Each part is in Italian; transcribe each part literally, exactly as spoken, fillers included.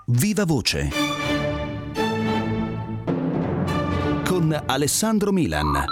Viva Voce con Alessandro Milan.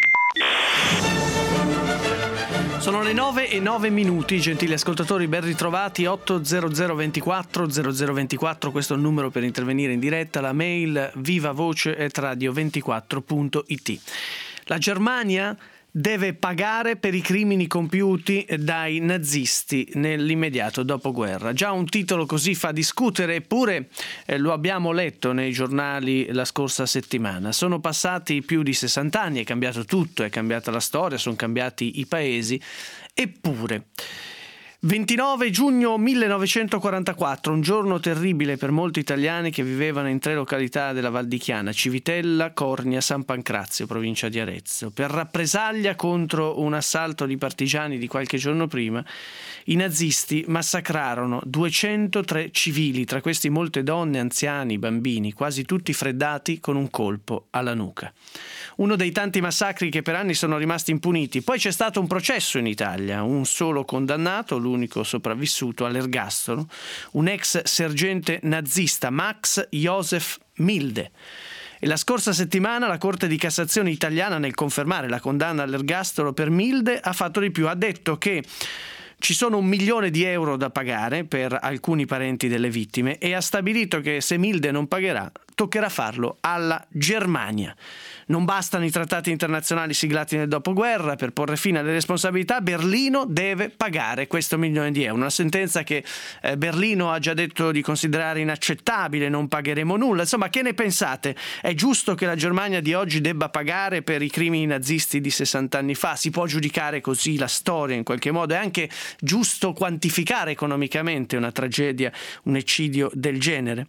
Sono le nove e nove minuti, gentili ascoltatori, ben ritrovati. Otto zero zero ventiquattro zero zero ventiquattro, questo è il numero per intervenire in diretta. La mail vivavoce at radio ventiquattro punto it. La Germania deve pagare per i crimini compiuti dai nazisti nell'immediato dopoguerra. Già un titolo così fa discutere, eppure eh, lo abbiamo letto nei giornali la scorsa settimana. Sono passati più di sessanta anni, è cambiato tutto, è cambiata la storia, sono cambiati i paesi, eppure... ventinove giugno millenovecentoquarantaquattro, un giorno terribile per molti italiani che vivevano in tre località della Val di Chiana: Civitella, Cornia, San Pancrazio, provincia di Arezzo. Per rappresaglia contro un assalto di partigiani di qualche giorno prima, i nazisti massacrarono duecentotré civili, tra questi molte donne, anziani, bambini, quasi tutti freddati con un colpo alla nuca. Uno dei tanti massacri che per anni sono rimasti impuniti. Poi c'è stato un processo in Italia, un solo condannato, l'unico sopravvissuto all'ergastolo, un ex sergente nazista, Max Josef Milde. E la scorsa settimana la Corte di Cassazione italiana, nel confermare la condanna all'ergastolo per Milde, ha fatto di più. Ha detto che ci sono un milione di euro da pagare per alcuni parenti delle vittime e ha stabilito che se Milde non pagherà, toccherà farlo alla Germania. Non bastano i trattati internazionali siglati nel dopoguerra per porre fine alle responsabilità. Berlino deve pagare questo milione di euro. Una sentenza che eh, Berlino ha già detto di considerare inaccettabile, non pagheremo nulla. Insomma, che ne pensate? È giusto che la Germania di oggi debba pagare per i crimini nazisti di sessanta anni fa? Si può giudicare così la storia in qualche modo? È anche giusto quantificare economicamente una tragedia, un eccidio del genere?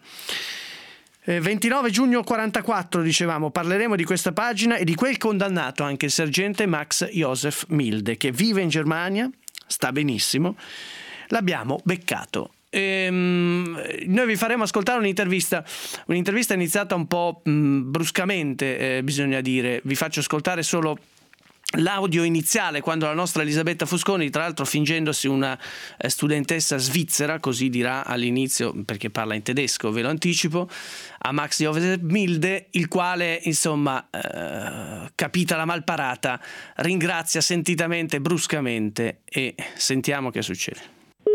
ventinove giugno quarantaquattro, dicevamo, parleremo di questa pagina e di quel condannato, anche il sergente Max Josef Milde, che vive in Germania, sta benissimo, l'abbiamo beccato. Ehm, noi vi faremo ascoltare un'intervista, un'intervista iniziata un po' mh, bruscamente, eh, bisogna dire. Vi faccio ascoltare solo l'audio iniziale, quando la nostra Elisabetta Fusconi, tra l'altro fingendosi una studentessa svizzera, così dirà all'inizio perché parla in tedesco, ve lo anticipo, a Max Josef Milde, il quale insomma eh, capita la malparata, ringrazia sentitamente, bruscamente, e sentiamo che succede.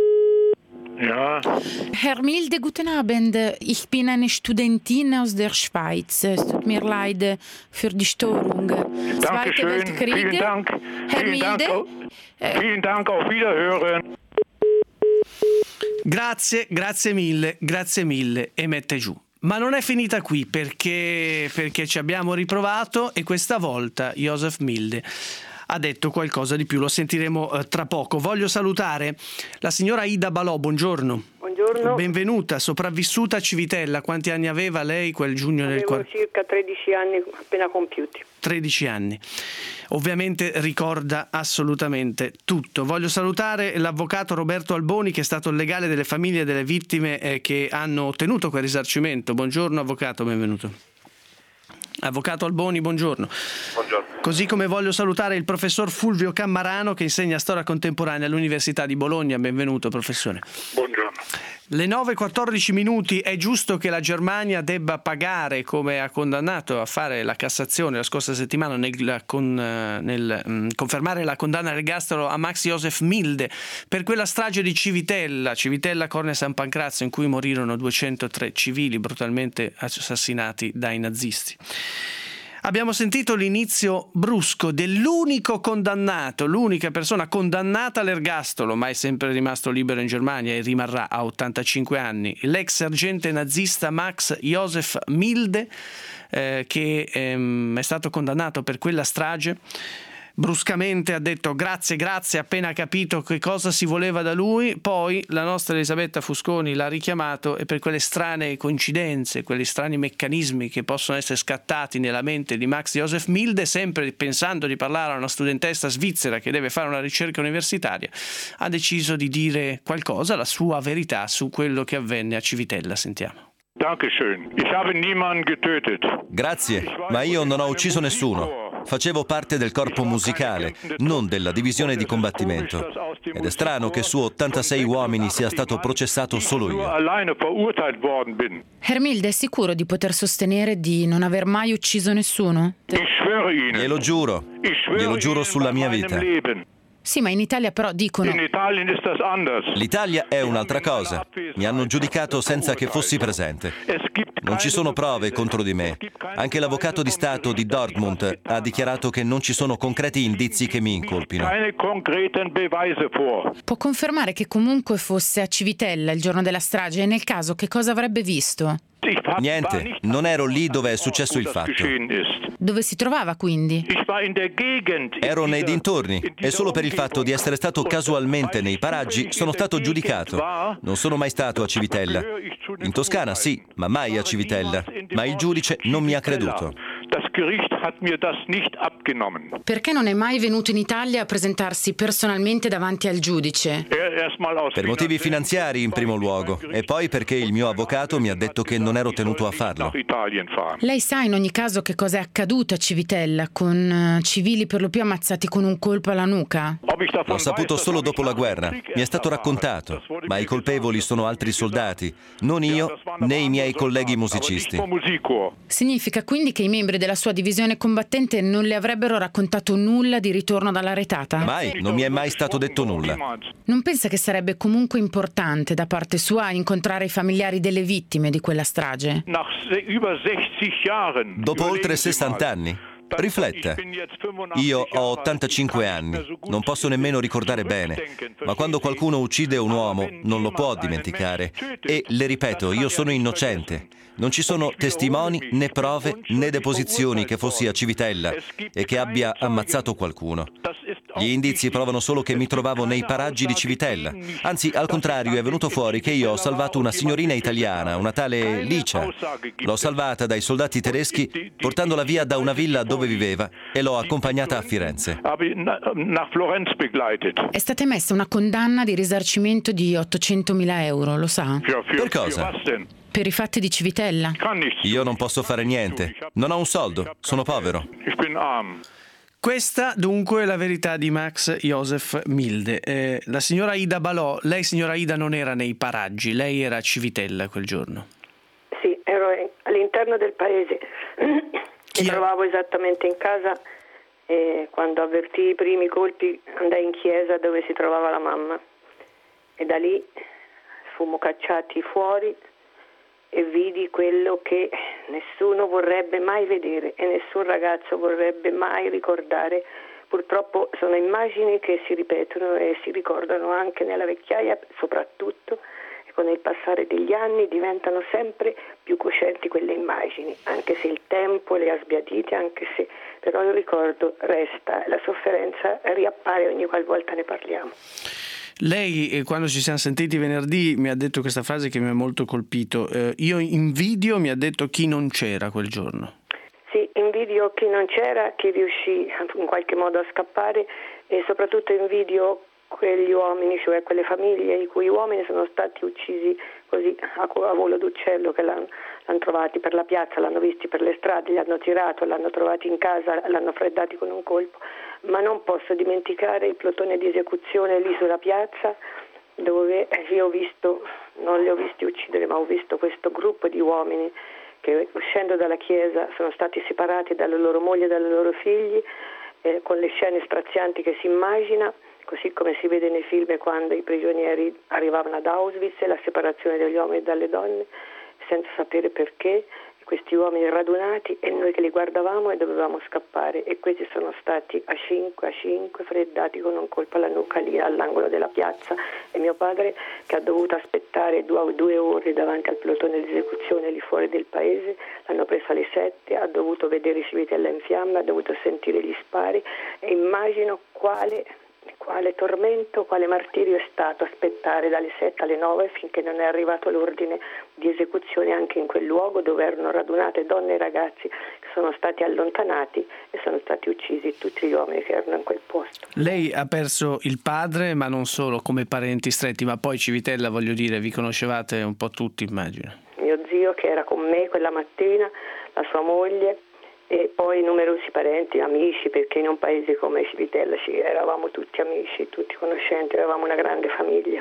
Ja. Herr Milde, guten Abend. Ich bin eine Studentin aus der Schweiz. Es tut mir leid für die Störung. Zweite Dankeschön. Weltkrieg. Vielen Dank. Herr Vielen Milde. Dank. Auf, vielen Dank, auf Wiederhören. Grazie, grazie mille, grazie mille, e mette giù. Ma non è finita qui, perché, perché ci abbiamo riprovato e questa volta Josef Milde ha detto qualcosa di più, lo sentiremo eh, tra poco. Voglio salutare la signora Ida Balò, buongiorno. Buongiorno. Benvenuta, sopravvissuta a Civitella. Quanti anni aveva lei quel giugno del Avevo quaranta? circa tredici anni appena compiuti. tredici anni. Ovviamente ricorda assolutamente tutto. Voglio salutare l'avvocato Roberto Alboni, che è stato il legale delle famiglie delle vittime eh, che hanno ottenuto quel risarcimento. Buongiorno avvocato, benvenuto. Avvocato Alboni, buongiorno. Buongiorno. Così come voglio salutare il professor Fulvio Cammarano, che insegna storia contemporanea all'Università di Bologna. Benvenuto, professore. Buongiorno. Le nove e quattordici minuti. È giusto che la Germania debba pagare, come ha condannato a fare la Cassazione la scorsa settimana nel, con, nel mh, confermare la condanna all'ergastolo a Max Josef Milde per quella strage di Civitella, Civitella, Cornia, San Pancrazio, in cui morirono duecentotré civili brutalmente assassinati dai nazisti. Abbiamo sentito l'inizio brusco dell'unico condannato, l'unica persona condannata all'ergastolo, ma è sempre rimasto libero in Germania e rimarrà a ottantacinque anni, l'ex sergente nazista Max Josef Milde, eh, che ehm, è stato condannato per quella strage. Bruscamente ha detto grazie, grazie, appena capito che cosa si voleva da lui. Poi la nostra Elisabetta Fusconi l'ha richiamato, e per quelle strane coincidenze, quegli strani meccanismi che possono essere scattati nella mente di Max Josef Milde, sempre pensando di parlare a una studentessa svizzera che deve fare una ricerca universitaria, ha deciso di dire qualcosa, la sua verità su quello che avvenne a Civitella. Sentiamo. Dankeschön. Ich habe niemanden getötet. Grazie, ma io non ho ucciso nessuno. facevo parte del corpo musicale, non della divisione di combattimento. Ed è strano che su ottantasei uomini sia stato processato solo io. Hermilde è sicuro di poter sostenere di non aver mai ucciso nessuno? Glielo giuro, glielo giuro sulla mia vita. Sì, ma in Italia però dicono... L'Italia è un'altra cosa. Mi hanno giudicato senza che fossi presente. Non ci sono prove contro di me. Anche l'avvocato di Stato di Dortmund ha dichiarato che non ci sono concreti indizi che mi incolpino. Può confermare che comunque fosse a Civitella il giorno della strage e nel caso che cosa avrebbe visto? Niente, non ero lì dove è successo il fatto. Dove si trovava quindi? Ero nei dintorni e solo per il fatto di essere stato casualmente nei paraggi sono stato giudicato. Non sono mai stato a Civitella. In Toscana sì, ma mai a Civitella. Ma il giudice non mi ha creduto. Perché non è mai venuto in Italia a presentarsi personalmente davanti al giudice? Per motivi finanziari in primo luogo e poi perché il mio avvocato mi ha detto che non ero tenuto a farlo. Lei sa in ogni caso che cosa è accaduto a Civitella con uh, civili per lo più ammazzati con un colpo alla nuca? L'ho saputo solo dopo la guerra. Mi è stato raccontato, ma i colpevoli sono altri soldati, non io né i miei colleghi musicisti. Significa quindi che i membri della sua divisione combattente non le avrebbero raccontato nulla di ritorno dalla retata? Mai, non mi è mai stato detto nulla. Non pensa che sarebbe comunque importante da parte sua incontrare i familiari delle vittime di quella strage? Dopo oltre sessanta anni? Rifletta. Io ho ottantacinque anni, non posso nemmeno ricordare bene, ma quando qualcuno uccide un uomo non lo può dimenticare. E, le ripeto, io sono innocente. Non ci sono testimoni, né prove, né deposizioni che fossi a Civitella e che abbia ammazzato qualcuno. Gli indizi provano solo che mi trovavo nei paraggi di Civitella. Anzi, al contrario, è venuto fuori che io ho salvato una signorina italiana, una tale Licia. L'ho salvata dai soldati tedeschi portandola via da una villa dove viveva e l'ho accompagnata a Firenze. È stata emessa una condanna di risarcimento di ottocentomila euro, lo sa? Per cosa? Per i fatti di Civitella. Io non posso fare niente. Non ho un soldo, sono povero. Questa dunque è la verità di Max Josef Milde. Eh, la signora Ida Balò, lei signora Ida non era nei paraggi, lei era a Civitella quel giorno. Sì, ero all'interno del paese. Mi trovavo esattamente in casa e quando avvertii i primi colpi andai in chiesa dove si trovava la mamma e da lì fummo cacciati fuori e vidi quello che nessuno vorrebbe mai vedere e nessun ragazzo vorrebbe mai ricordare. Purtroppo sono immagini che si ripetono e si ricordano anche nella vecchiaia, soprattutto, e con il passare degli anni diventano sempre più coscienti quelle immagini, anche se il tempo le ha sbiadite, anche se però il ricordo resta, la sofferenza riappare ogni qualvolta ne parliamo. Lei, quando ci siamo sentiti venerdì, mi ha detto questa frase che mi ha molto colpito. Eh, io invidio, mi ha detto, chi non c'era quel giorno. Sì, invidio chi non c'era, chi riuscì in qualche modo a scappare e soprattutto invidio quegli uomini, cioè quelle famiglie i cui uomini sono stati uccisi così a, a volo d'uccello, che l'hanno, l'hanno trovati per la piazza, l'hanno visti per le strade, li hanno tirato, l'hanno trovati in casa, l'hanno freddati con un colpo. Ma non posso dimenticare il plotone di esecuzione lì sulla piazza, dove io ho visto, non li ho visti uccidere, ma ho visto questo gruppo di uomini che uscendo dalla chiesa sono stati separati dalle loro mogli e dai loro figli, eh, con le scene strazianti che si immagina, così come si vede nei film quando i prigionieri arrivavano ad Auschwitz, la separazione degli uomini dalle donne, senza sapere perché. Questi uomini radunati e noi che li guardavamo e dovevamo scappare e questi sono stati a cinque a cinque freddati con un colpo alla nuca lì all'angolo della piazza e mio padre che ha dovuto aspettare due, due ore davanti al plotone di esecuzione lì fuori del paese, l'hanno preso alle sette, ha dovuto vedere Civitella in fiamme, ha dovuto sentire gli spari e immagino quale quale tormento, quale martirio è stato aspettare dalle sette alle nove finché non è arrivato l'ordine di esecuzione anche in quel luogo dove erano radunate donne e ragazzi che sono stati allontanati e sono stati uccisi tutti gli uomini che erano in quel posto. Lei ha perso il padre, ma non solo come parenti stretti, ma poi Civitella, voglio dire, vi conoscevate un po' tutti, immagino. Mio zio che era con me quella mattina, la sua moglie e poi numerosi parenti, amici, perché in un paese come Civitella ci eravamo tutti amici, tutti conoscenti, eravamo una grande famiglia.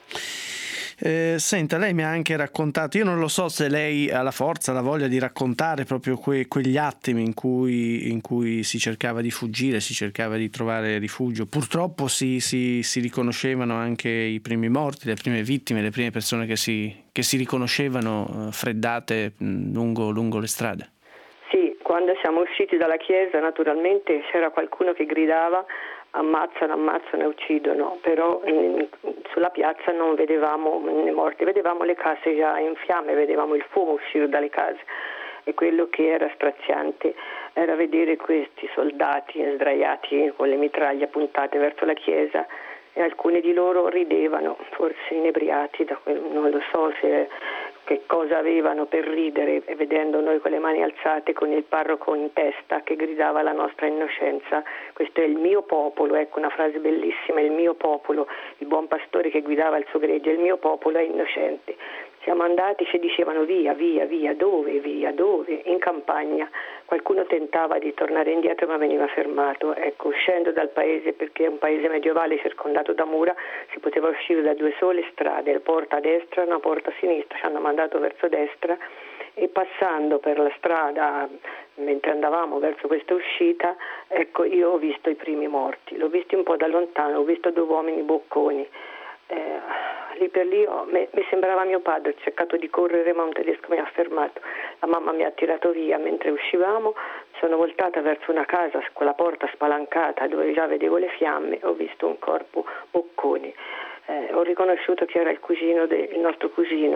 Eh, senta, lei mi ha anche raccontato, io non lo so se lei ha la forza, la voglia di raccontare proprio que, quegli attimi in cui, in cui si cercava di fuggire, si cercava di trovare rifugio. Purtroppo si, si, si riconoscevano anche i primi morti, le prime vittime, le prime persone che si, che si riconoscevano freddate lungo, lungo le strade. Sì, quando siamo usciti dalla chiesa naturalmente c'era qualcuno che gridava ammazzano, ammazzano e uccidono, però mh, sulla piazza non vedevamo né morti, vedevamo le case già in fiamme, vedevamo il fumo uscire dalle case, e quello che era straziante era vedere questi soldati sdraiati con le mitraglie puntate verso la chiesa, e alcuni di loro ridevano, forse inebriati, da quel, non lo so se che cosa avevano per ridere, e vedendo noi con le mani alzate con il parroco in testa che gridava la nostra innocenza. Questo è il mio popolo, ecco una frase bellissima, il mio popolo, il buon pastore che guidava il suo gregge, il mio popolo è innocente. Siamo andati, ci dicevano via, via, via, dove, via, dove? In campagna. Qualcuno tentava di tornare indietro ma veniva fermato. Ecco, uscendo dal paese, perché è un paese medievale circondato da mura, si poteva uscire da due sole strade, una porta a destra e una porta a sinistra. Ci hanno mandato verso destra, e passando per la strada mentre andavamo verso questa uscita, ecco, io ho visto i primi morti. L'ho visti un po' da lontano, ho visto due uomini bocconi. Eh, lì per lì oh, mi, mi sembrava mio padre, ho cercato di correre ma un tedesco mi ha fermato, la mamma mi ha tirato via mentre uscivamo, sono voltata verso una casa con la porta spalancata dove già vedevo le fiamme, ho visto un corpo bocconi, eh, ho riconosciuto che era il cugino del il nostro cugino,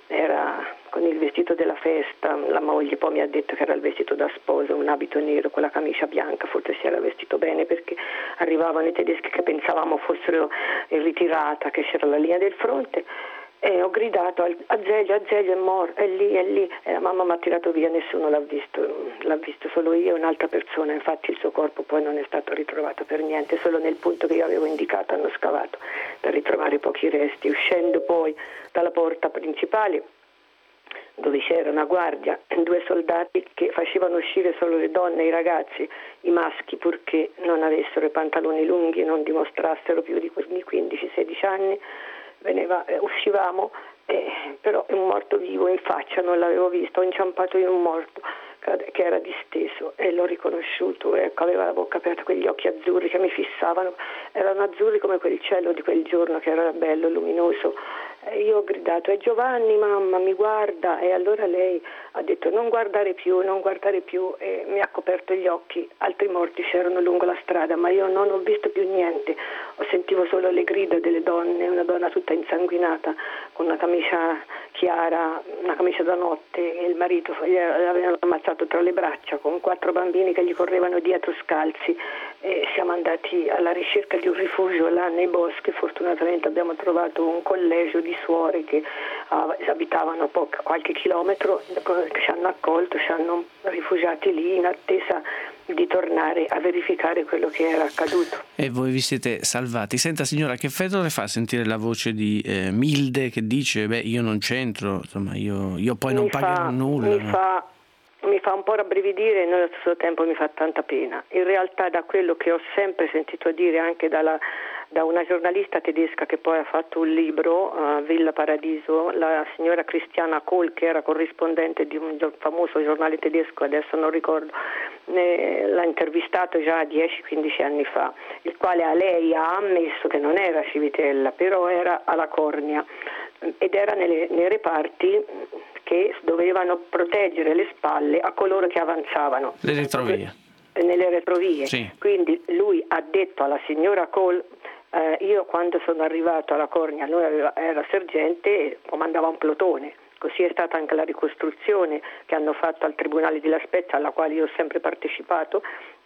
era con il vestito della festa, la moglie poi mi ha detto che era il vestito da sposa, un abito nero con la camicia bianca, forse si era vestito bene perché arrivavano i tedeschi che pensavamo fossero in ritirata, che c'era la linea del fronte, e ho gridato Azeglio, Azeglio è morto, è lì, è lì, e la mamma mi ha tirato via, nessuno l'ha visto, l'ha visto solo io e un'altra persona, infatti il suo corpo poi non è stato ritrovato per niente, solo nel punto che io avevo indicato hanno scavato per ritrovare pochi resti. Uscendo poi dalla porta principale dove c'era una guardia, due soldati che facevano uscire solo le donne e i ragazzi, i maschi purché non avessero i pantaloni lunghi e non dimostrassero più di quindici sedici anni, veniva, eh, uscivamo, eh, però un morto vivo in faccia non l'avevo visto, ho inciampato in un morto che era disteso e l'ho riconosciuto, ecco, aveva la bocca aperta, quegli occhi azzurri che mi fissavano, erano azzurri come quel cielo di quel giorno che era bello, luminoso. E io ho gridato, è Giovanni mamma, mi guarda, e allora lei ha detto non guardare più, non guardare più, e mi ha coperto gli occhi. Altri morti c'erano lungo la strada, ma io non ho visto più niente, ho sentivo solo le grida delle donne, una donna tutta insanguinata con una camicia chiara, una camicia da notte, e il marito l'avevano ammazzato tra le braccia con quattro bambini che gli correvano dietro scalzi, e siamo andati alla ricerca di un rifugio là nei boschi. Fortunatamente abbiamo trovato un collegio di suore che uh, abitavano a poco, qualche chilometro, che ci hanno accolto, ci hanno rifugiati lì in attesa di tornare a verificare quello che era accaduto. E voi vi siete salvati. Senta signora, che effetto le fa sentire la voce di eh, Milde che dice beh io non c'entro, insomma io, io poi non mi pagherò fa, nulla. Mi fa mi fa un po' rabbrividire e nello stesso tempo mi fa tanta pena. In realtà da quello che ho sempre sentito dire anche dalla, da una giornalista tedesca che poi ha fatto un libro, uh, Villa Paradiso, la signora Christiana Kohl, che era corrispondente di un famoso giornale tedesco, adesso non ricordo, ne, l'ha intervistato già dieci quindici anni fa, il quale a lei ha ammesso che non era a Civitella, però era alla Cornia ed era nelle, nei reparti che dovevano proteggere le spalle a coloro che avanzavano. Le retrovie. Nelle retrovie. Sì. Quindi lui ha detto alla signora Kohl, eh, io quando sono arrivato alla Cornia, lui aveva, era sergente e comandava un plotone. Così è stata anche la ricostruzione che hanno fatto al Tribunale di La Spezia, alla quale io ho sempre partecipato,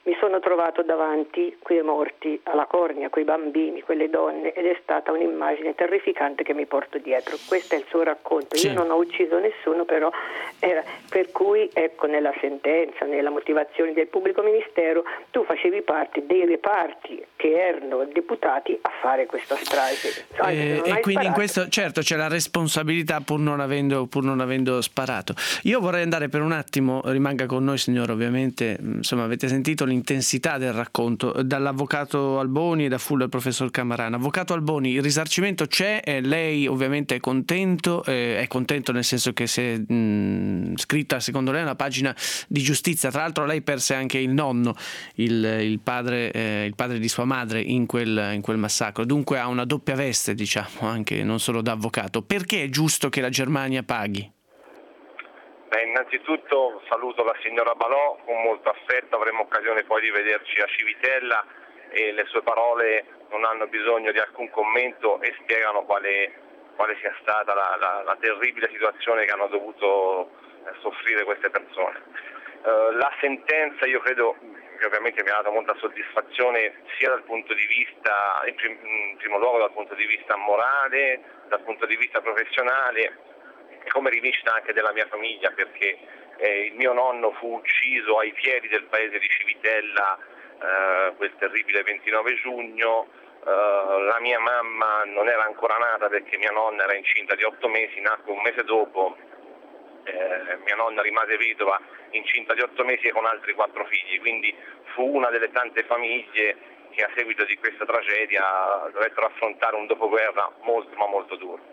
mi sono trovato davanti quei morti alla cornia, quei bambini, quelle donne, ed è stata un'immagine terrificante che mi porto dietro. Questo è il suo racconto. Sì. Io non ho ucciso nessuno, però era, per cui ecco, nella sentenza, nella motivazione del pubblico ministero, tu facevi parte dei reparti che erano deputati a fare questa strage. Eh, e quindi sparato. In questo, certo, c'è la responsabilità pur non avendo, pur non avendo sparato. Io vorrei andare per un attimo, rimanga con noi signore, ovviamente, insomma avete sentito l'intensità del racconto dall'avvocato Alboni e da fu dal professor Cammarano. Avvocato Alboni, il risarcimento c'è, eh, lei ovviamente è contento, eh, è contento nel senso che si è mh, scritta secondo lei una pagina di giustizia. Tra l'altro lei perse anche il nonno, il, il, padre, eh, il padre di sua madre in quel, in quel massacro, dunque ha una doppia veste, diciamo, anche non solo da avvocato. Perché è giusto che la Germania paghi? Beh, innanzitutto saluto la signora Balò con molto affetto, avremo occasione poi di vederci a Civitella e le sue parole non hanno bisogno di alcun commento e spiegano quale, quale sia stata la, la, la terribile situazione che hanno dovuto eh, soffrire queste persone. Uh, la sentenza io credo che ovviamente mi ha dato molta soddisfazione sia dal punto di vista, in, prim, in primo luogo dal punto di vista morale, dal punto di vista professionale, come rivincita anche della mia famiglia, perché eh, il mio nonno fu ucciso ai piedi del paese di Civitella eh, quel terribile ventinove giugno, eh, la mia mamma non era ancora nata perché mia nonna era incinta di otto mesi, nacque un mese dopo, eh, mia nonna rimase vedova incinta di otto mesi e con altri quattro figli, quindi fu una delle tante famiglie che a seguito di questa tragedia dovettero affrontare un dopoguerra molto ma molto duro.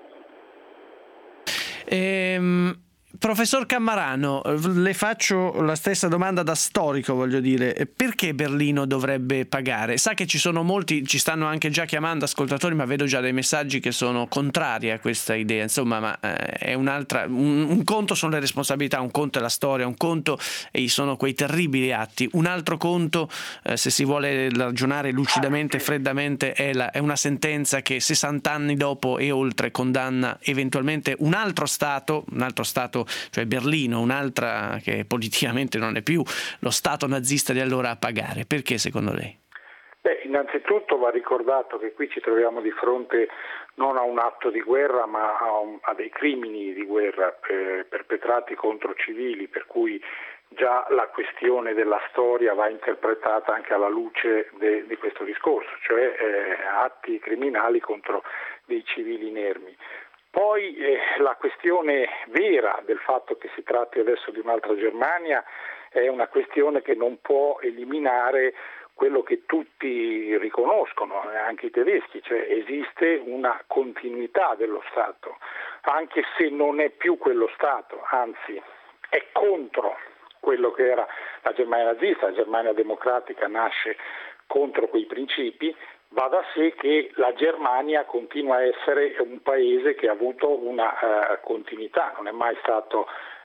Ehm, professor Cammarano, le faccio la stessa domanda da storico, voglio dire, perché Berlino dovrebbe pagare? Sa che ci sono molti, ci stanno anche già chiamando ascoltatori, ma vedo già dei messaggi che sono contrari a questa idea, insomma, ma eh, è un'altra, un, un conto sono le responsabilità, un conto è la storia, un conto e sono quei terribili atti, un altro conto, eh, se si vuole ragionare lucidamente e freddamente, è, la, è una sentenza che sessanta anni dopo e oltre condanna eventualmente un altro Stato, un altro Stato, cioè Berlino, un'altra che politicamente non è più lo Stato nazista di allora, a pagare. Perché secondo lei? Beh, innanzitutto va ricordato che qui ci troviamo di fronte non a un atto di guerra ma a, un, a dei crimini di guerra eh, perpetrati contro civili, per cui già la questione della storia va interpretata anche alla luce de, di questo discorso, cioè eh, atti criminali contro dei civili inermi. Poi eh, la questione vera del fatto che si tratti adesso di un'altra Germania è una questione che non può eliminare quello che tutti riconoscono, anche i tedeschi, cioè esiste una continuità dello Stato, anche se non è più quello Stato, anzi è contro quello che era la Germania nazista. La Germania democratica nasce contro quei principi. Va da sé che la Germania continua a essere un paese che ha avuto una uh, continuità, non è mai stato,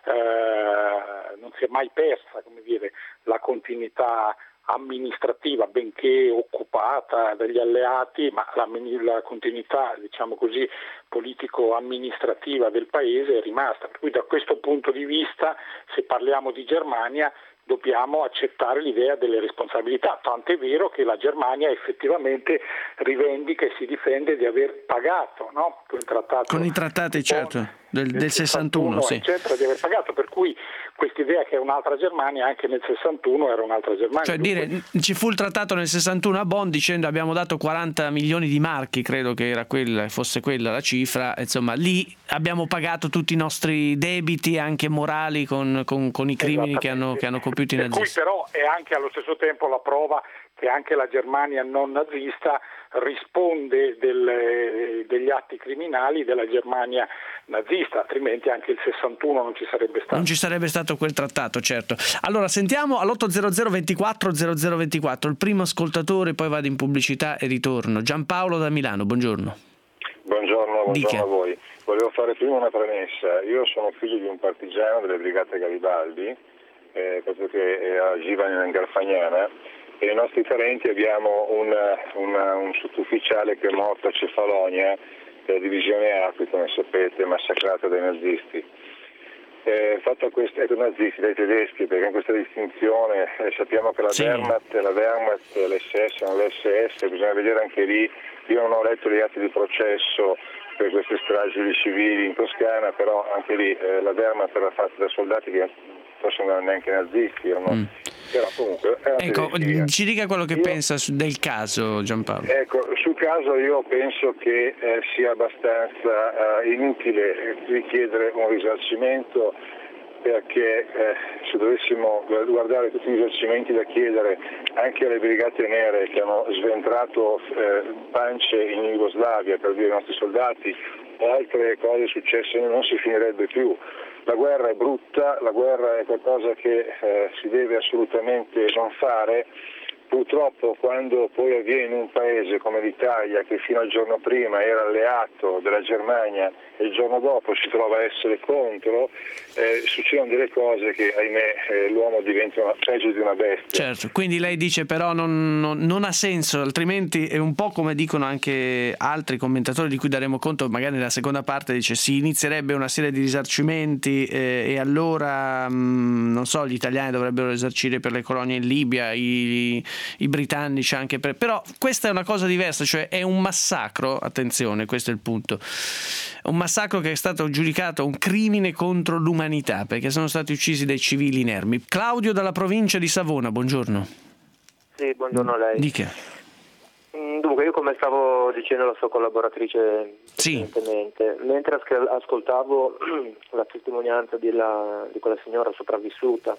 uh, non si è mai persa, come dire, la continuità amministrativa, benché occupata dagli alleati, ma la, la continuità, diciamo così, politico-amministrativa del paese è rimasta. Per cui da questo punto di vista, se parliamo di Germania, dobbiamo accettare l'idea delle responsabilità, tant'è vero che la Germania effettivamente rivendica e si difende di aver pagato, no? Con, il trattato con i trattati, certo, del, del sessantuno, sì. eccetera, di aver pagato, per cui quest'idea che è un'altra Germania anche nel sessantuno era un'altra Germania. Cioè dire, ci fu il trattato nel sessantuno a Bonn dicendo abbiamo dato quaranta milioni di marchi, credo che era quella, fosse quella la cifra, insomma lì abbiamo pagato tutti i nostri debiti anche morali con, con, con i crimini che hanno, che hanno compiuto i nazisti. Per cui però è anche allo stesso tempo la prova che anche la Germania non nazista risponde del, degli atti criminali della Germania nazista, altrimenti anche il sessantuno non ci sarebbe stato. Non ci sarebbe stato quel trattato, certo. Allora sentiamo all'otto zero zero ventiquattro zero zero ventiquattro il primo ascoltatore, poi vado in pubblicità e ritorno. Giampaolo da Milano, buongiorno. Buongiorno, buongiorno a voi. Volevo fare prima una premessa. Io sono figlio di un partigiano delle Brigate Garibaldi, eh, proprio che agiva in Garfagnana, e nei nostri parenti abbiamo una, una, un sottufficiale che è morto a Cefalonia, della divisione Acqui, come sapete, massacrata dai nazisti. eh, fatta questa, ecco, nazisti dai tedeschi, perché in questa distinzione eh, sappiamo che la sì. Wehrmacht, la Wehrmacht, l'S S, non l'S S, bisogna vedere anche lì. Io non ho letto gli atti di processo per queste stragi di civili in Toscana, però anche lì eh, la Wehrmacht era fatta da soldati che forse non erano neanche nazisti, no? mm. Però comunque ecco, ci dica quello che io, pensa del caso, Giampaolo. Ecco, sul caso io penso che eh, sia abbastanza eh, inutile richiedere un risarcimento, perché eh, se dovessimo guardare tutti i risarcimenti da chiedere anche alle brigate nere che hanno sventrato eh, pance in Jugoslavia, per dire, i nostri soldati, o altre cose successe, non si finirebbe più. La guerra è brutta, la guerra è qualcosa che eh, si deve assolutamente non fare. Purtroppo quando poi avviene in un paese come l'Italia, che fino al giorno prima era alleato della Germania e il giorno dopo si trova a essere contro, eh, succedono delle cose che, ahimè, eh, l'uomo diventa una, peggio di una bestia. Certo, quindi lei dice però non, non, non ha senso, altrimenti è un po' come dicono anche altri commentatori di cui daremo conto magari nella seconda parte, dice si inizierebbe una serie di risarcimenti eh, e allora mh, non so, gli italiani dovrebbero risarcire per le colonie in Libia, i i britannici anche per... però questa è una cosa diversa, cioè è un massacro, attenzione, questo è il punto, un massacro che è stato giudicato un crimine contro l'umanità perché sono stati uccisi dei civili inermi. Claudio dalla provincia di Savona, buongiorno. Sì, buongiorno a lei. Dica. Dunque, io come stavo dicendo alla sua collaboratrice sì. mentre ascoltavo la testimonianza di, la, di quella signora sopravvissuta,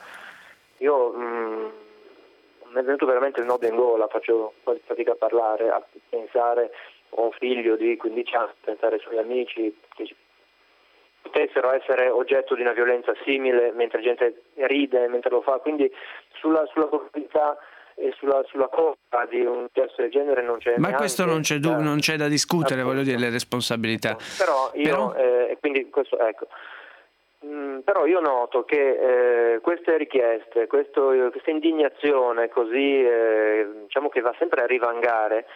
io mh, mi è venuto veramente il nodo in gola, faccio quasi fatica a parlare, a pensare a un figlio di quindici anni, a pensare ai suoi amici che potessero essere oggetto di una violenza simile mentre gente ride mentre lo fa, quindi sulla, sulla possibilità e sulla, sulla colpa di un gesto del genere non c'è. Ma questo non c'è, du- non c'è da discutere, appunto. Voglio dire, le responsabilità. Però io, Però... Eh, quindi questo, ecco. Mm, però io noto che eh, queste richieste, questo, questa indignazione così, eh, diciamo che va sempre a rivangare,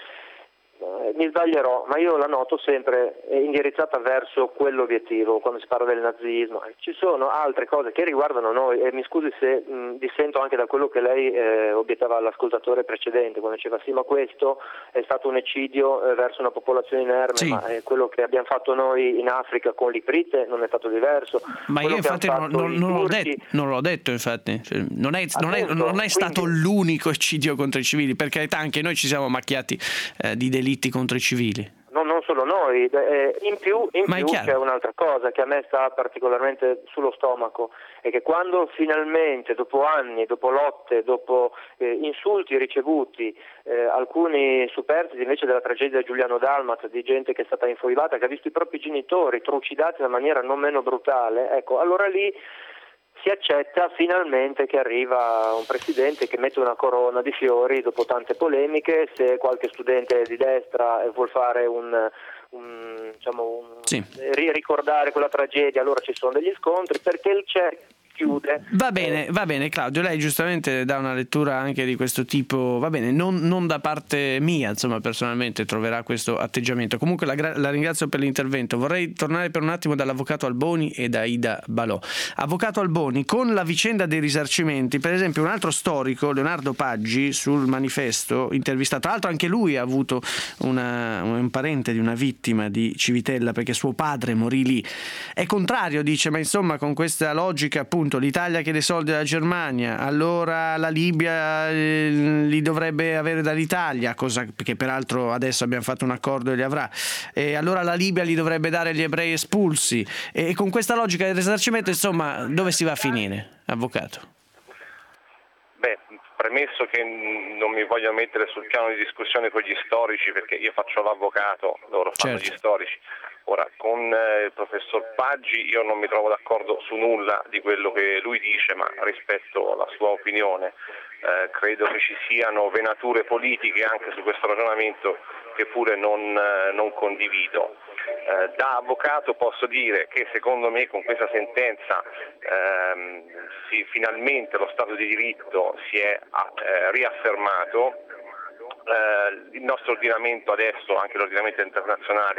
eh, mi sbaglierò, ma io la noto sempre indirizzata verso quell'obiettivo, quando si parla del nazismo. Ci sono altre cose che riguardano noi, e mi scusi se mh, dissento anche da quello che lei eh, obiettava all'ascoltatore precedente, quando diceva sì, ma questo è stato un eccidio eh, verso una popolazione inerme, sì. Ma eh, quello che abbiamo fatto noi in Africa con l'Iprite non è stato diverso. Ma quello io infatti non, non, non, l'ho detto, non l'ho detto, infatti, cioè, non è, non è, non è stato quindi... l'unico eccidio contro i civili, per carità anche noi ci siamo macchiati eh, di delitti contro i civili. No, non solo noi, eh, in più, in più c'è un'altra cosa che a me sta particolarmente sullo stomaco, è che quando finalmente, dopo anni, dopo lotte, dopo eh, insulti ricevuti, eh, alcuni superstiti invece della tragedia Giuliano Dalmata, di gente che è stata infoibata, che ha visto i propri genitori trucidati in maniera non meno brutale, ecco, allora lì si accetta finalmente che arriva un presidente che mette una corona di fiori dopo tante polemiche. Se qualche studente di destra vuol fare un, un, diciamo un sì. ricordare quella tragedia, allora ci sono degli scontri, perché il cerchio chiude. Va bene, va bene Claudio, lei giustamente dà una lettura anche di questo tipo, va bene, non, non da parte mia, insomma, personalmente troverà questo atteggiamento. Comunque la, la ringrazio per l'intervento. Vorrei tornare per un attimo dall'avvocato Alboni e da Ida Balò. Avvocato Alboni, con la vicenda dei risarcimenti, per esempio un altro storico, Leonardo Paggi, sul Manifesto, intervistato, tra l'altro anche lui ha avuto una, un parente di una vittima di Civitella perché suo padre morì lì, è contrario, dice, ma insomma con questa logica appunto l'Italia chiede soldi alla Germania, allora la Libia eh, li dovrebbe avere dall'Italia, cosa che peraltro adesso abbiamo fatto un accordo e li avrà, e allora la Libia li dovrebbe dare agli ebrei espulsi, e con questa logica del risarcimento, insomma, dove si va a finire, avvocato? Beh, premesso che non mi voglio mettere sul piano di discussione con gli storici, perché io faccio l'avvocato, loro fanno certo. gli storici. Ora, con eh, il professor Paggi io non mi trovo d'accordo su nulla di quello che lui dice, ma rispetto alla sua opinione eh, credo che ci siano venature politiche anche su questo ragionamento che pure non, eh, non condivido. Eh, da avvocato posso dire che secondo me con questa sentenza ehm, si, finalmente lo Stato di diritto si è eh, riaffermato. Eh, il nostro ordinamento adesso, anche l'ordinamento internazionale,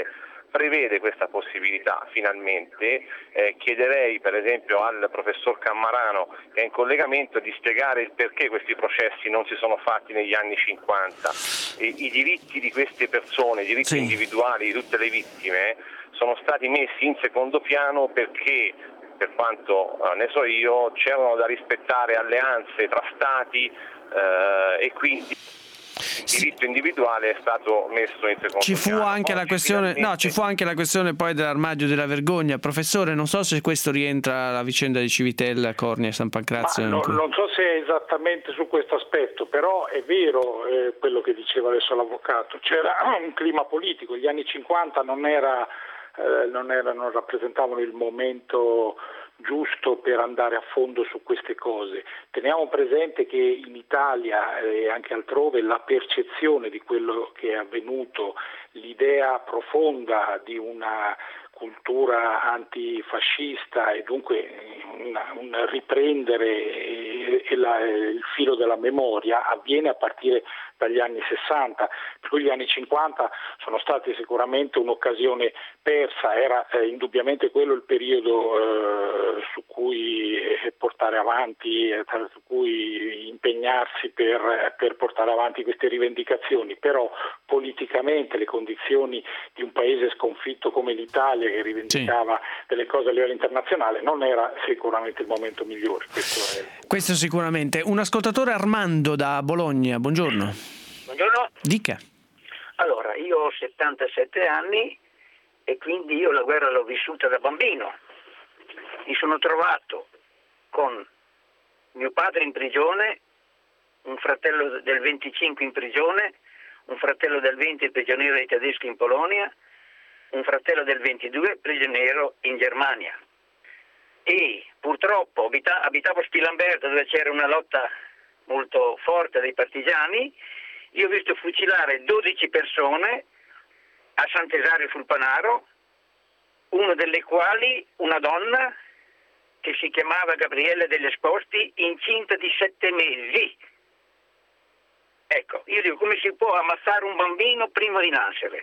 prevede questa possibilità finalmente. Eh, chiederei per esempio al professor Cammarano, che è in collegamento, di spiegare il perché questi processi non si sono fatti negli anni cinquanta. E i diritti di queste persone, i diritti sì. individuali di tutte le vittime sono stati messi in secondo piano perché, per quanto eh, ne so io, c'erano da rispettare alleanze tra stati eh, e quindi il diritto individuale è stato messo in secondo ci fu piano. Anche la questione, finalmente... no, ci fu anche la questione poi dell'armadio della vergogna. Professore, non so se questo rientra alla vicenda di Civitella, Cornia e San Pancrazio. No, cui... Non so se è esattamente su questo aspetto, però è vero eh, quello che diceva adesso l'avvocato. C'era un clima politico, gli anni cinquanta non era, eh, non, era, non rappresentavano il momento giusto per andare a fondo su queste cose. Teniamo presente che in Italia e anche altrove la percezione di quello che è avvenuto, l'idea profonda di una cultura antifascista e dunque una, un riprendere e, e la, il filo della memoria avviene a partire dagli anni sessanta, per cui gli anni cinquanta sono stati sicuramente un'occasione persa, era eh, indubbiamente quello il periodo eh, su cui eh, portare avanti, eh, su cui impegnarsi per, per portare avanti queste rivendicazioni, però politicamente le condizioni di un paese sconfitto come l'Italia, che rivendicava sì. delle cose a livello internazionale, non era sicuramente il momento migliore. Questo, è... Questo sicuramente. Un ascoltatore, Armando da Bologna, buongiorno. Buongiorno. Dica. Allora, io ho settantasette anni e quindi io la guerra l'ho vissuta da bambino. Mi sono trovato con mio padre in prigione, un fratello del venticinque in prigione, un fratello del venti prigioniero dei tedeschi in Polonia, un fratello del ventidue prigioniero in Germania. E purtroppo abita- abitavo a Spilamberto, dove c'era una lotta molto forte dei partigiani. Io ho visto fucilare dodici persone a Sant'Esario sul Panaro, una delle quali una donna che si chiamava Gabriella degli Esposti, incinta di sette mesi. Ecco, io dico, come si può ammazzare un bambino prima di nascere?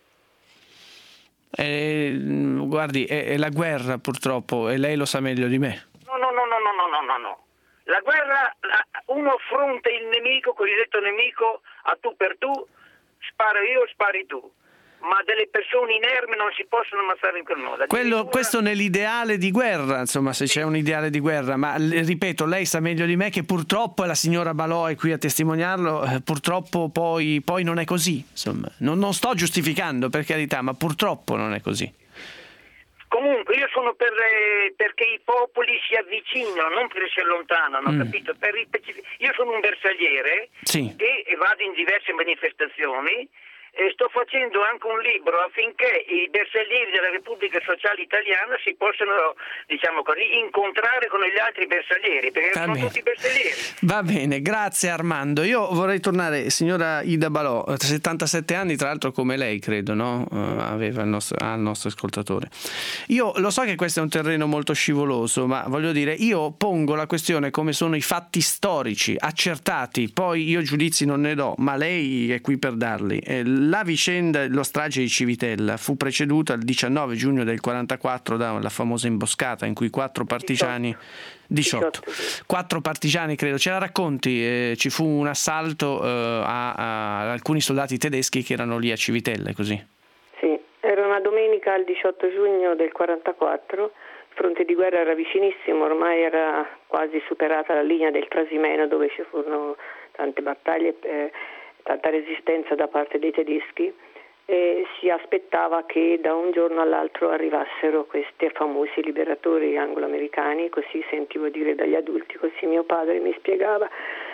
Eh, guardi, è, è la guerra purtroppo, e lei lo sa meglio di me. No, no, no, no, no, no, no, no. La guerra, la, uno affronta il nemico, cosiddetto nemico, a tu per tu, sparo io, spari tu. Ma delle persone inermi non si possono ammazzare in quel modo. Quello, questo nell'ideale di guerra, insomma, se c'è un ideale di guerra, ma ripeto, lei sa meglio di me che purtroppo, e la signora Balò è qui a testimoniarlo, eh, purtroppo poi, poi non è così, insomma. Non, non sto giustificando, per carità, ma purtroppo non è così. Comunque io sono per eh, perché i popoli si avvicinano, non perché si allontanano, mm. capito? Per i, io sono un bersagliere sì. e vado in diverse manifestazioni. E sto facendo anche un libro affinché i bersaglieri della Repubblica Sociale Italiana si possano, diciamo così, incontrare con gli altri bersaglieri, perché Va sono bene. tutti bersaglieri. Va bene, grazie Armando. Io vorrei tornare, signora Ida Balò, settantasette anni, tra l'altro come lei credo, no? Uh, aveva il nostro, ah, il nostro ascoltatore. Io lo so che questo è un terreno molto scivoloso, ma voglio dire, io pongo la questione come sono i fatti storici, accertati, poi io giudizi non ne do, ma lei è qui per darli. Eh, La vicenda, lo strage di Civitella, fu preceduta il diciannove giugno del quarantaquattro dalla famosa imboscata in cui quattro partigiani, diciotto, quattro partigiani credo, ce la racconti, eh, ci fu un assalto eh, a, a alcuni soldati tedeschi che erano lì a Civitella, così? Sì, era una domenica il diciotto giugno del quarantaquattro, il fronte di guerra era vicinissimo, ormai era quasi superata la linea del Trasimeno dove ci furono tante battaglie, eh, tanta resistenza da parte dei tedeschi, e si aspettava che da un giorno all'altro arrivassero questi famosi liberatori anglo-americani, così sentivo dire dagli adulti, così mio padre mi spiegava.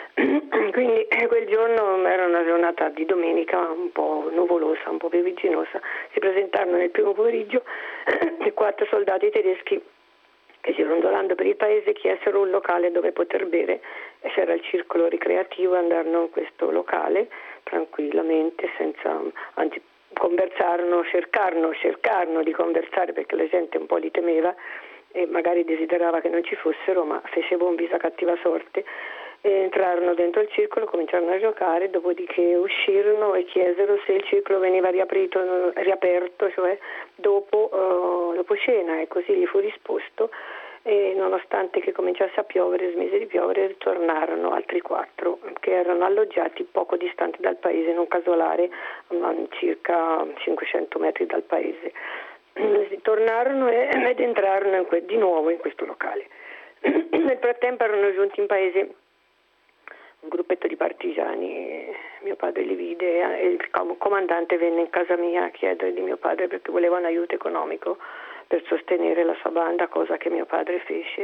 Quindi quel giorno era una giornata di domenica un po' nuvolosa, un po' pioviginosa, si presentarono nel primo pomeriggio quattro soldati tedeschi che girondolando per il paese chiesero un locale dove poter bere, e c'era il circolo ricreativo, andarono in questo locale tranquillamente, senza, anzi conversarono, cercarono, cercarono di conversare perché la gente un po' li temeva e magari desiderava che non ci fossero, ma fece buon viso a cattiva sorte. entrarono dentro il circolo, cominciarono a giocare, dopodiché uscirono e chiesero se il circolo veniva riaperto, riaperto cioè dopo, uh, dopo cena, e così gli fu risposto, e nonostante che cominciasse a piovere, smise di piovere, ritornarono altri quattro che erano alloggiati poco distanti dal paese, in un casolare a circa cinquecento metri dal paese. Tornarono ed entrarono in que- di nuovo in questo locale. Nel frattempo erano giunti in paese un gruppetto di partigiani, mio padre li vide e il comandante venne in casa mia a chiedere di mio padre perché voleva un aiuto economico per sostenere la sua banda, cosa che mio padre fece,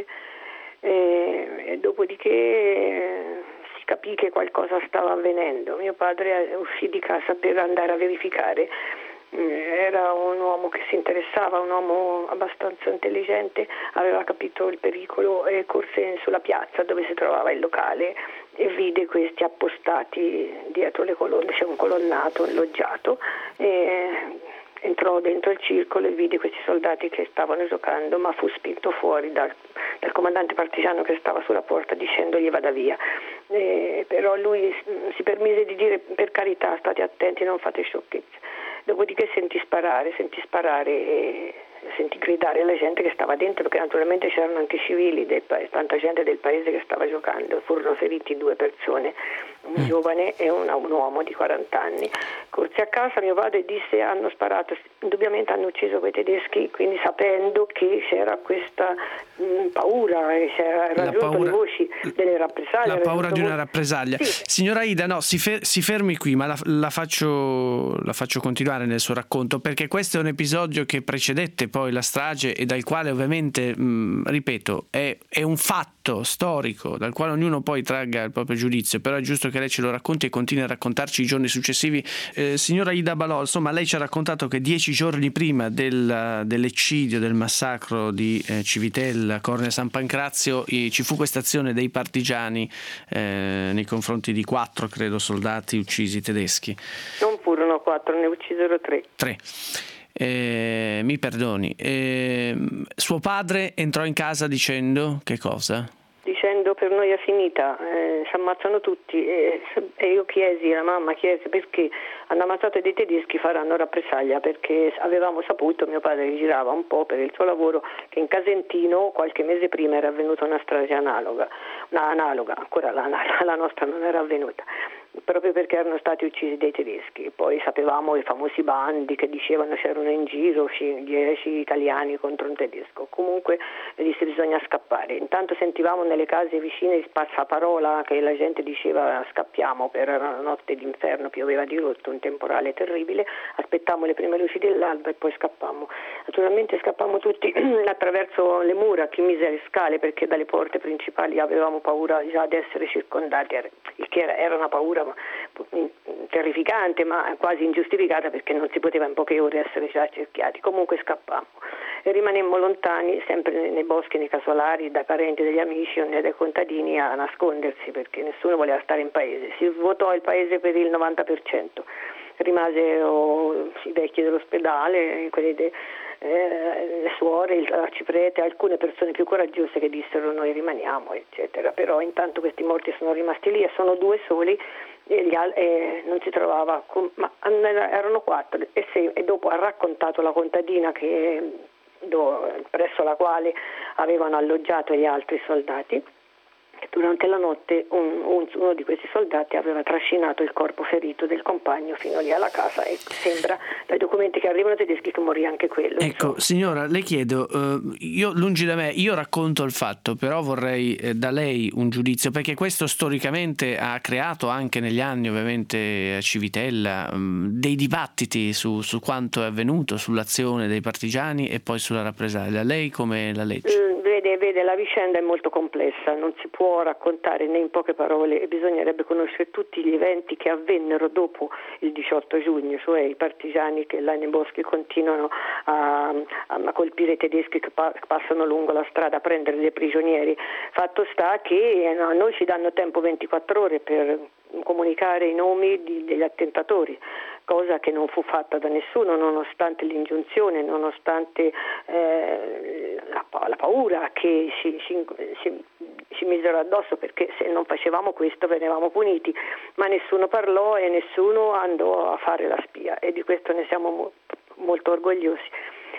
e, e dopodiché eh, si capì che qualcosa stava avvenendo. Mio padre uscì di casa per andare a verificare. Era un uomo che si interessava, un uomo abbastanza intelligente, aveva capito il pericolo e corse sulla piazza dove si trovava il locale e vide questi appostati dietro le colonne, c'è un colonnato loggiato, e entrò dentro il circolo e vide questi soldati che stavano giocando, ma fu spinto fuori dal, dal comandante partigiano che stava sulla porta dicendogli vada via. E però lui si permise di dire per carità state attenti, non fate sciocchezze. Dopodiché sentì sparare, sentì sparare e sentì gridare alla gente che stava dentro, perché naturalmente c'erano anche civili, del paese, tanta gente del paese che stava giocando. Furono feriti due persone, un mm. giovane e una, un uomo di quaranta anni. Corse a casa, mio padre disse hanno sparato, indubbiamente hanno ucciso quei tedeschi, quindi sapendo che c'era questa mh, paura, c'era raggiunto le voci delle rappresaglie. La paura di una rappresaglia. Sì. Signora Ida, no, si, fer- si fermi qui, ma la, la, faccio, la faccio continuare nel suo racconto, perché questo è un episodio che precedette poi la strage e dal quale ovviamente, mh, ripeto, è, è un fatto storico dal quale ognuno poi tragga il proprio giudizio, però è giusto che lei ce lo racconti e continui a raccontarci i giorni successivi. Eh, signora Ida Balò, insomma, lei ci ha raccontato che dieci giorni prima del, dell'eccidio, del massacro di eh, Civitella, Corne San Pancrazio, eh, ci fu questa azione dei partigiani eh, nei confronti di quattro, credo, soldati uccisi tedeschi. Non furono quattro, ne uccisero tre. Tre. Eh, mi perdoni, eh, suo padre entrò in casa dicendo che cosa? Dicendo per noi è finita, eh, si ammazzano tutti, e, e io chiesi, la mamma chiese perché hanno ammazzato dei tedeschi, faranno rappresaglia, perché avevamo saputo, mio padre girava un po' per il suo lavoro, che in Casentino qualche mese prima era avvenuta una strage analoga, una analoga, ancora la, la nostra non era avvenuta, proprio perché erano stati uccisi dei tedeschi. Poi sapevamo i famosi bandi che dicevano c'erano in giro dieci italiani contro un tedesco. Comunque disse bisogna scappare. Intanto sentivamo nelle case vicine il passaparola che la gente diceva scappiamo, per era una notte d'inferno, pioveva di rotto, un temporale terribile, aspettammo le prime luci dell'alba e poi scappammo. Naturalmente scappammo tutti attraverso le mura, chi mise le scale, perché dalle porte principali avevamo paura già di essere circondati, il che era una paura terrificante ma quasi ingiustificata, perché non si poteva in poche ore essere già cerchiati. Comunque scappammo e rimanemmo lontani, sempre nei boschi, nei casolari, dai parenti, degli amici e dai contadini, a nascondersi, perché nessuno voleva stare in paese. Si svuotò il paese per il novanta per cento, rimasero i vecchi dell'ospedale, quelli de, eh, le suore, il arciprete, alcune persone più coraggiose che dissero noi rimaniamo, eccetera. Però intanto questi morti sono rimasti lì e sono due soli, e, gli al- e non si trovava, con- ma erano quattro, e, se, e dopo ha raccontato la contadina che, do, presso la quale avevano alloggiato gli altri soldati, che durante la notte un, un, uno di questi soldati aveva trascinato il corpo ferito del compagno fino lì alla casa, e sembra dai documenti che arrivano tedeschi che morì anche quello. Ecco, insomma. Signora, le chiedo, eh, io lungi da me, io racconto il fatto, però vorrei eh, da lei un giudizio, perché questo storicamente ha creato anche negli anni, ovviamente a Civitella, mh, dei dibattiti su, su quanto è avvenuto, sull'azione dei partigiani e poi sulla rappresaglia. Lei come la legge? Mm, vede, vede, la vicenda è molto complessa, non si può raccontare né in poche parole, e bisognerebbe conoscere tutti gli eventi che avvennero dopo il diciotto giugno, cioè i partigiani che là nei boschi continuano a, a colpire i tedeschi che pa- passano lungo la strada a prendere dei prigionieri. Fatto sta che no, a noi ci danno tempo ventiquattro ore per comunicare i nomi di, degli attentatori, cosa che non fu fatta da nessuno, nonostante l'ingiunzione, nonostante eh, la, la paura che si, si, si, ci misero addosso, perché se non facevamo questo venivamo puniti, ma nessuno parlò e nessuno andò a fare la spia, e di questo ne siamo mo- molto orgogliosi.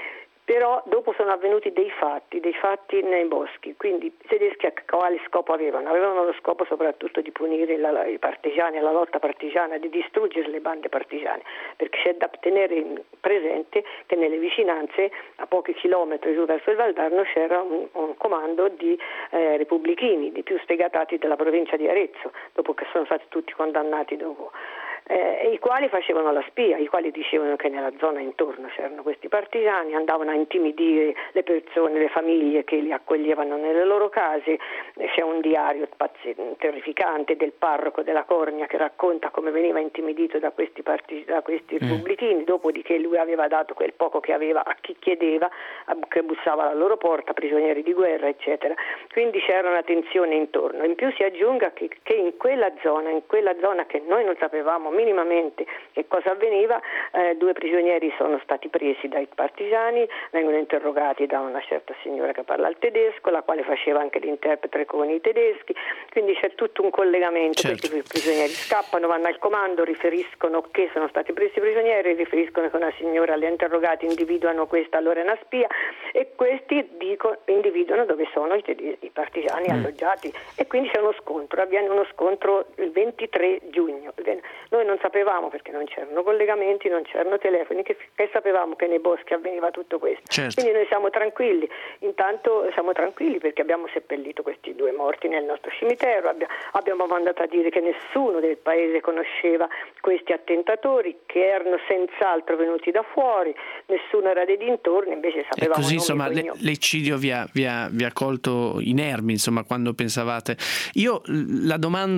Però dopo sono avvenuti dei fatti, dei fatti nei boschi, quindi i tedeschi a quale scopo avevano? Avevano lo scopo soprattutto di punire la, la, i partigiani, la lotta partigiana, di distruggere le bande partigiane, perché c'è da tenere presente che nelle vicinanze, a pochi chilometri giù verso il Valdarno, c'era un, un comando di eh, repubblichini, di più sfegatati della provincia di Arezzo, dopo che sono stati tutti condannati dopo. Eh, i quali facevano la spia, i quali dicevano che nella zona intorno c'erano questi partigiani, andavano a intimidire le persone, le famiglie che li accoglievano nelle loro case. C'è un diario pazz- terrificante del parroco della Cornia che racconta come veniva intimidito da questi, parti- da questi repubblichini, mm. dopodiché lui aveva dato quel poco che aveva a chi chiedeva, a- che bussava alla loro porta, prigionieri di guerra, eccetera. Quindi c'era una tensione intorno. In più si aggiunga che, che in quella zona, in quella zona che noi non sapevamo minimamente che cosa avveniva, eh, due prigionieri sono stati presi dai partigiani, vengono interrogati da una certa signora che parla il tedesco, la quale faceva anche l'interprete con i tedeschi, quindi c'è tutto un collegamento. Certo. Questi prigionieri scappano, vanno al comando, riferiscono che sono stati presi prigionieri, riferiscono che una signora li ha interrogati, individuano questa allora è una spia, e questi dico, individuano dove sono i, tedeschi, i partigiani mm. alloggiati, e quindi c'è uno scontro, avviene uno scontro il ventitré giugno. Noi non sapevamo, perché non c'erano collegamenti, non c'erano telefoni, che, che sapevamo che nei boschi avveniva tutto questo. Certo. Quindi noi siamo tranquilli, intanto siamo tranquilli perché abbiamo seppellito questi due morti nel nostro cimitero, abbiamo, abbiamo mandato a dire che nessuno del paese conosceva questi attentatori, che erano senz'altro venuti da fuori, nessuno era dei dintorni, invece sapevamo. E così insomma le, l'eccidio vi ha, vi, ha, vi ha colto inermi, insomma, quando pensavate. Io la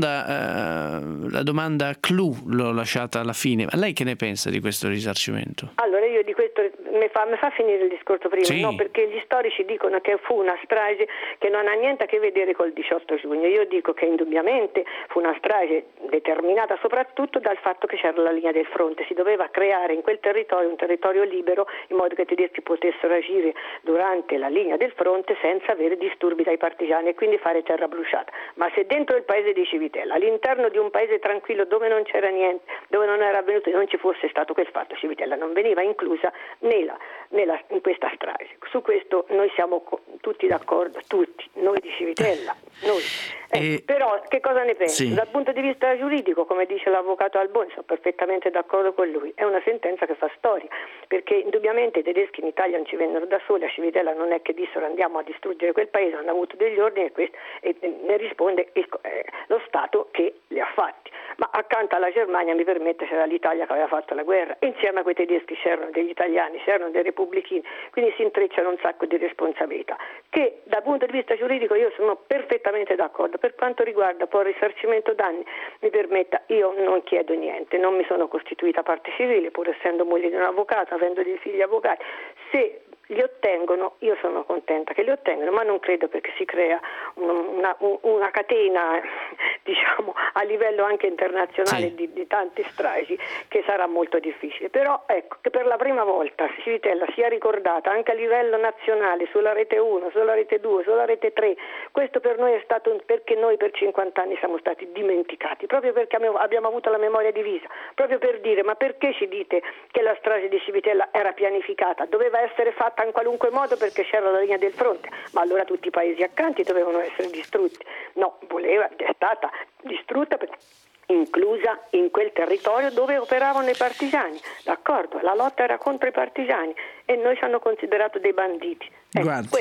domanda, eh, la domanda clou l'ho lasciata alla fine, ma lei che ne pensa di questo risarcimento? Allora io di questo mi fa, mi fa finire il discorso prima, sì. No, perché gli storici dicono che fu una strage che non ha niente a che vedere col diciotto giugno, io dico che indubbiamente fu una strage determinata soprattutto dal fatto che c'era la linea del fronte, si doveva creare in quel territorio un territorio libero in modo che i tedeschi potessero agire durante la linea del fronte senza avere disturbi dai partigiani e quindi fare terra bruciata. Ma se dentro il paese di Civitella, all'interno di un paese tranquillo dove non c'era niente, dove non era avvenuto, non ci fosse stato quel fatto, Civitella non veniva inclusa nella, nella, in questa strage. Su questo noi siamo co- tutti d'accordo, tutti, noi di Civitella, noi. Eh, e... Però che cosa ne penso? Sì. Dal punto di vista giuridico, come dice l'avvocato Alboni, sono perfettamente d'accordo con lui, è una sentenza che fa storia, perché indubbiamente i tedeschi in Italia non ci vennero da soli, a Civitella non è che dissero andiamo a distruggere quel paese, hanno avuto degli ordini e, questo, e ne risponde il, eh, lo Stato che li ha fatti. Ma accanto alla Germania, mi permette, c'era l'Italia che aveva fatto la guerra, e insieme a quei tedeschi c'erano degli italiani, c'erano dei repubblichini, quindi si intrecciano un sacco di responsabilità, che dal punto di vista giuridico io sono perfettamente d'accordo. Per quanto riguarda poi il risarcimento danni, mi permetta, io non chiedo niente, non mi sono costituita parte civile, pur essendo moglie di un avvocato, avendo dei figli avvocati. Se li ottengono, io sono contenta che li ottengano, ma non credo, perché si crea una, una, una catena, diciamo, a livello anche internazionale sì. di, di tanti stragi, che sarà molto difficile. Però ecco che per la prima volta Civitella sia ricordata anche a livello nazionale, sulla rete uno, sulla rete due, sulla rete tre. Questo per noi è stato perché noi per cinquanta anni siamo stati dimenticati, proprio perché abbiamo avuto la memoria divisa, proprio per dire ma perché ci dite che la strage di Civitella era pianificata, doveva essere fatta in qualunque modo perché c'era la linea del fronte, ma allora tutti i paesi accanti dovevano essere distrutti. No, voleva, è stata distrutta per, inclusa in quel territorio dove operavano i partigiani, d'accordo? La lotta era contro i partigiani e noi ci hanno considerato dei banditi. Eh, Guarda,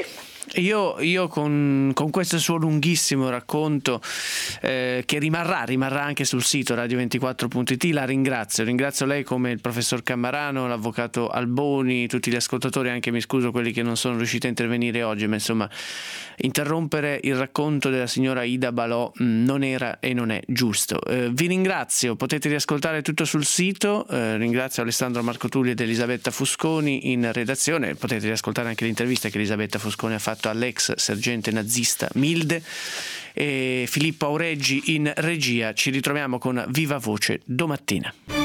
io, io con, con questo suo lunghissimo racconto eh, che rimarrà, rimarrà anche sul sito radio ventiquattro punto it, la ringrazio, ringrazio lei come il professor Cammarano, l'avvocato Alboni, tutti gli ascoltatori, anche mi scuso quelli che non sono riusciti a intervenire oggi, ma insomma interrompere il racconto della signora Ida Balò mh, non era e non è giusto. Eh, vi ringrazio, potete riascoltare tutto sul sito, eh, ringrazio Alessandro Marcotulli ed Elisabetta Fusconi in redazione, potete riascoltare anche l'intervista che Elisabetta Fusconi ha fatto all'ex sergente nazista Milde, e Filippo Aureggi in regia. Ci ritroviamo con Viva Voce domattina.